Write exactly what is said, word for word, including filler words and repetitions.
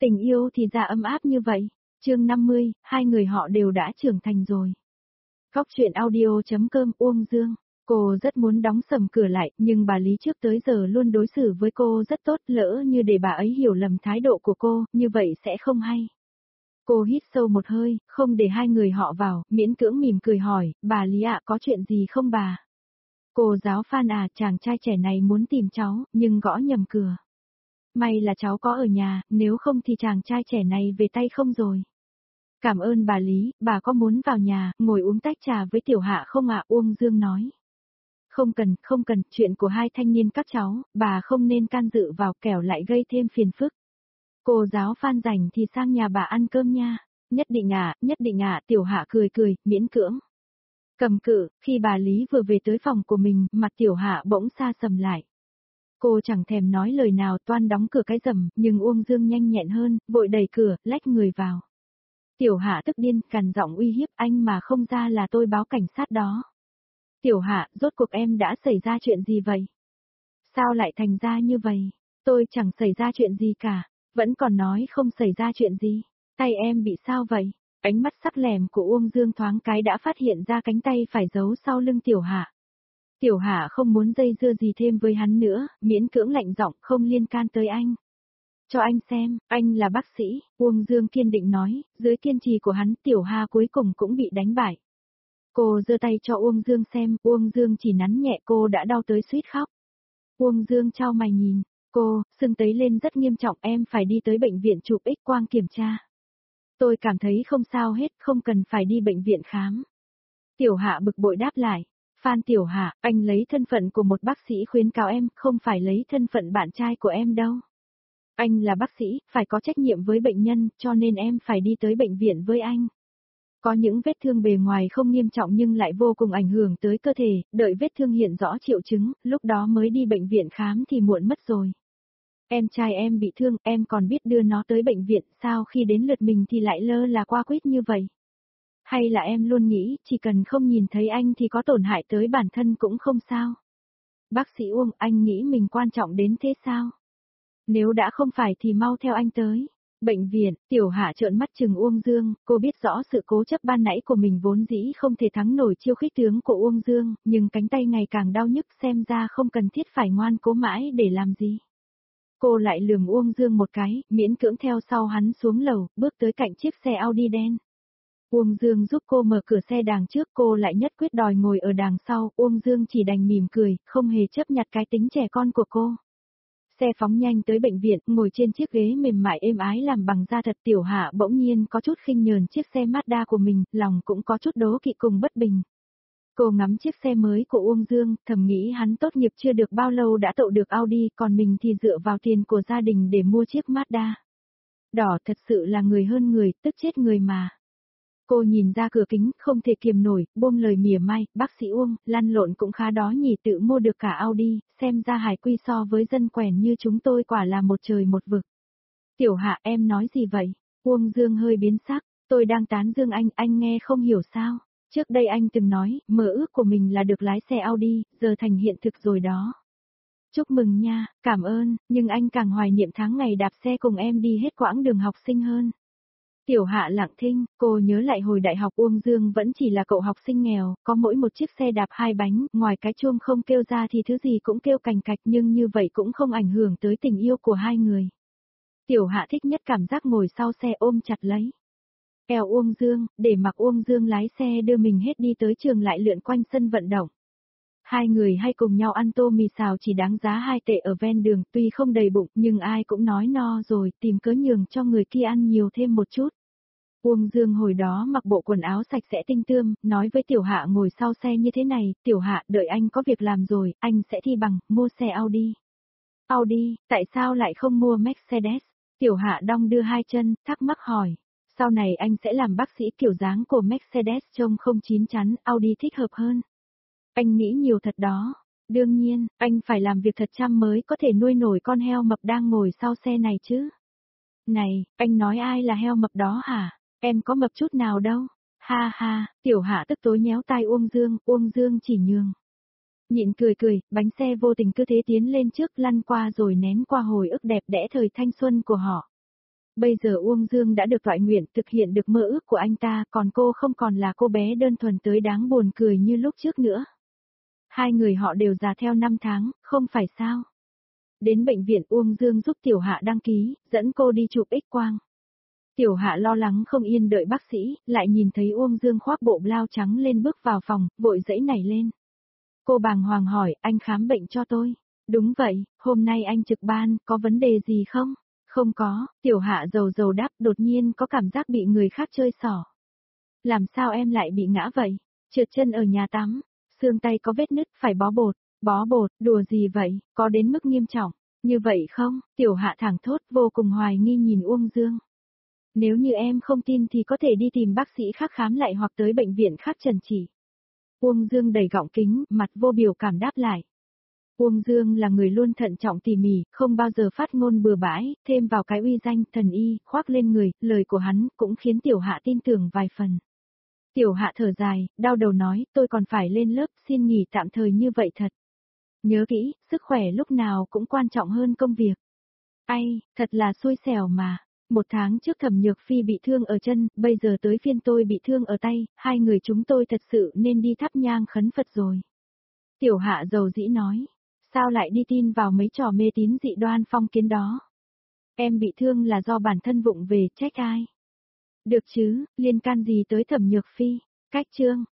Tình yêu thì ra ấm áp như vậy. Chương năm mươi, hai người họ đều đã trưởng thành rồi. Góc truyện audio.com Uông Dương. Cô rất muốn đóng sầm cửa lại, nhưng bà Lý trước tới giờ luôn đối xử với cô rất tốt, lỡ như để bà ấy hiểu lầm thái độ của cô, như vậy sẽ không hay. Cô hít sâu một hơi, không để hai người họ vào, miễn cưỡng mỉm cười hỏi, bà Lý ạ, có chuyện gì không bà? Cô giáo Phan à, chàng trai trẻ này muốn tìm cháu, nhưng gõ nhầm cửa. May là cháu có ở nhà, nếu không thì chàng trai trẻ này về tay không rồi. Cảm ơn bà Lý, bà có muốn vào nhà, ngồi uống tách trà với Tiểu Hạ không ạ? Uông Dương nói. Không cần, không cần, chuyện của hai thanh niên các cháu, bà không nên can dự vào, kẻo lại gây thêm phiền phức. Cô giáo Phan rảnh thì sang nhà bà ăn cơm nha. Nhất định ạ, nhất định ạ, Tiểu Hạ cười cười, miễn cưỡng. Cầm cự, khi bà Lý vừa về tới phòng của mình, mặt Tiểu Hạ bỗng xa sầm lại. Cô chẳng thèm nói lời nào, toan đóng cửa cái rầm, nhưng Uông Dương nhanh nhẹn hơn, vội đẩy cửa, lách người vào. Tiểu Hạ tức điên, cằn giọng uy hiếp, anh mà không ra là tôi báo cảnh sát đó. Tiểu Hạ, rốt cuộc em đã xảy ra chuyện gì vậy? Sao lại thành ra như vậy? Tôi chẳng xảy ra chuyện gì cả, vẫn còn nói không xảy ra chuyện gì. Tay em bị sao vậy? Ánh mắt sắc lẻm của Uông Dương thoáng cái đã phát hiện ra cánh tay phải giấu sau lưng Tiểu Hạ. Tiểu Hạ không muốn dây dưa gì thêm với hắn nữa, miễn cưỡng lạnh giọng, không liên can tới anh. Cho anh xem, anh là bác sĩ, Uông Dương kiên định nói, dưới kiên trì của hắn Tiểu Hạ cuối cùng cũng bị đánh bại. Cô giơ tay cho Uông Dương xem, Uông Dương chỉ nắn nhẹ cô đã đau tới suýt khóc. Uông Dương chau mày nhìn, cô, sưng tấy lên rất nghiêm trọng, em phải đi tới bệnh viện chụp X-quang kiểm tra. Tôi cảm thấy không sao hết, không cần phải đi bệnh viện khám. Tiểu Hạ bực bội đáp lại. Phan Tiểu Hạ, anh lấy thân phận của một bác sĩ khuyến cáo em, không phải lấy thân phận bạn trai của em đâu. Anh là bác sĩ, phải có trách nhiệm với bệnh nhân, cho nên em phải đi tới bệnh viện với anh. Có những vết thương bề ngoài không nghiêm trọng nhưng lại vô cùng ảnh hưởng tới cơ thể, đợi vết thương hiện rõ triệu chứng, lúc đó mới đi bệnh viện khám thì muộn mất rồi. Em trai em bị thương, em còn biết đưa nó tới bệnh viện, sao khi đến lượt mình thì lại lơ là qua quýt như vậy? Hay là em luôn nghĩ, chỉ cần không nhìn thấy anh thì có tổn hại tới bản thân cũng không sao? Bác sĩ Uông, anh nghĩ mình quan trọng đến thế sao? Nếu đã không phải thì mau theo anh tới. Bệnh viện, Tiểu Hạ trợn mắt chừng Uông Dương, cô biết rõ sự cố chấp ban nãy của mình vốn dĩ không thể thắng nổi chiêu khích tướng của Uông Dương, nhưng cánh tay ngày càng đau nhức xem ra không cần thiết phải ngoan cố mãi để làm gì. Cô lại lườm Uông Dương một cái, miễn cưỡng theo sau hắn xuống lầu, bước tới cạnh chiếc xe Audi đen. Uông Dương giúp cô mở cửa xe đằng trước, cô lại nhất quyết đòi ngồi ở đằng sau, Uông Dương chỉ đành mỉm cười, không hề chấp nhặt cái tính trẻ con của cô. Xe phóng nhanh tới bệnh viện, ngồi trên chiếc ghế mềm mại êm ái làm bằng da thật. Tiểu Hạ bỗng nhiên có chút khinh nhờn chiếc xe Mazda của mình, lòng cũng có chút đố kỵ cùng bất bình. Cô ngắm chiếc xe mới của Uông Dương, thầm nghĩ hắn tốt nghiệp chưa được bao lâu đã tậu được Audi, còn mình thì dựa vào tiền của gia đình để mua chiếc Mazda. Đỏ thật sự là người hơn người, tức chết người mà. Cô nhìn ra cửa kính, không thể kiềm nổi, buông lời mỉa mai, bác sĩ Uông, lăn lộn cũng khá đó nhỉ, tự mua được cả Audi, xem ra hải quy so với dân quèn như chúng tôi quả là một trời một vực. Tiểu Hạ, em nói gì vậy? Uông Dương hơi biến sắc, tôi đang tán dương anh, anh nghe không hiểu sao? Trước đây anh từng nói, mơ ước của mình là được lái xe Audi, giờ thành hiện thực rồi đó. Chúc mừng nha, cảm ơn, nhưng anh càng hoài niệm tháng ngày đạp xe cùng em đi hết quãng đường học sinh hơn. Tiểu Hạ lặng thinh, cô nhớ lại hồi đại học Uông Dương vẫn chỉ là cậu học sinh nghèo, có mỗi một chiếc xe đạp hai bánh, ngoài cái chuông không kêu ra thì thứ gì cũng kêu cành cạch, nhưng như vậy cũng không ảnh hưởng tới tình yêu của hai người. Tiểu Hạ thích nhất cảm giác ngồi sau xe ôm chặt lấy eo Uông Dương, để mặc Uông Dương lái xe đưa mình hết đi tới trường lại lượn quanh sân vận động. Hai người hay cùng nhau ăn tô mì xào chỉ đáng giá hai tệ ở ven đường, tuy không đầy bụng nhưng ai cũng nói no rồi, tìm cớ nhường cho người kia ăn nhiều thêm một chút. Uông Dương hồi đó mặc bộ quần áo sạch sẽ tinh tươm, nói với Tiểu Hạ ngồi sau xe như thế này, Tiểu Hạ đợi anh có việc làm rồi, anh sẽ thi bằng, mua xe Audi. Audi, tại sao lại không mua Mercedes? Tiểu Hạ đong đưa hai chân, thắc mắc hỏi. Sau này anh sẽ làm bác sĩ, kiểu dáng của Mercedes trông không chín chắn, Audi thích hợp hơn. Anh nghĩ nhiều thật đó. Đương nhiên, anh phải làm việc thật chăm mới có thể nuôi nổi con heo mập đang ngồi sau xe này chứ. Này, anh nói ai là heo mập đó hả? Em có mập chút nào đâu. Ha ha, Tiểu Hạ tức tối nhéo tai Uông Dương, Uông Dương chỉ nhường. Nhịn cười cười, bánh xe vô tình cứ thế tiến lên trước, lăn qua rồi nén qua hồi ức đẹp đẽ thời thanh xuân của họ. Bây giờ Uông Dương đã được toại nguyện thực hiện được mơ ước của anh ta, còn cô không còn là cô bé đơn thuần tới đáng buồn cười như lúc trước nữa. Hai người họ đều già theo năm tháng, không phải sao? Đến bệnh viện Uông Dương giúp Tiểu Hạ đăng ký, dẫn cô đi chụp X-quang. Tiểu Hạ lo lắng không yên đợi bác sĩ, lại nhìn thấy Uông Dương khoác bộ blau trắng lên bước vào phòng, vội dãy nảy lên. Cô bàng hoàng hỏi, anh khám bệnh cho tôi. Đúng vậy, hôm nay anh trực ban, có vấn đề gì không? Không có, Tiểu Hạ dầu dầu đáp, đột nhiên có cảm giác bị người khác chơi xỏ. Làm sao em lại bị ngã vậy? Trượt chân ở nhà tắm, xương tay có vết nứt, phải bó bột. Bó bột, đùa gì vậy, có đến mức nghiêm trọng, như vậy không? Tiểu Hạ thẳng thốt vô cùng hoài nghi nhìn Uông Dương. Nếu như em không tin thì có thể đi tìm bác sĩ khác khám lại hoặc tới bệnh viện khác trần chỉ. Uông Dương đầy gọng kính, mặt vô biểu cảm đáp lại. Uông Dương là người luôn thận trọng tỉ mỉ, không bao giờ phát ngôn bừa bãi, thêm vào cái uy danh thần y, khoác lên người, lời của hắn cũng khiến Tiểu Hạ tin tưởng vài phần. Tiểu Hạ thở dài, đau đầu nói, tôi còn phải lên lớp, xin nghỉ tạm thời như vậy thật. Nhớ kỹ, sức khỏe lúc nào cũng quan trọng hơn công việc. Ai, thật là xui xẻo mà. Một tháng trước Thẩm Nhược Phi bị thương ở chân, bây giờ tới phiên tôi bị thương ở tay, hai người chúng tôi thật sự nên đi thắp nhang khấn Phật rồi. Tiểu Hạ dầu dĩ nói, sao lại đi tin vào mấy trò mê tín dị đoan phong kiến đó? Em bị thương là do bản thân vụng về, trách ai? Được chứ, liên can gì tới Thẩm Nhược Phi? Cách chương.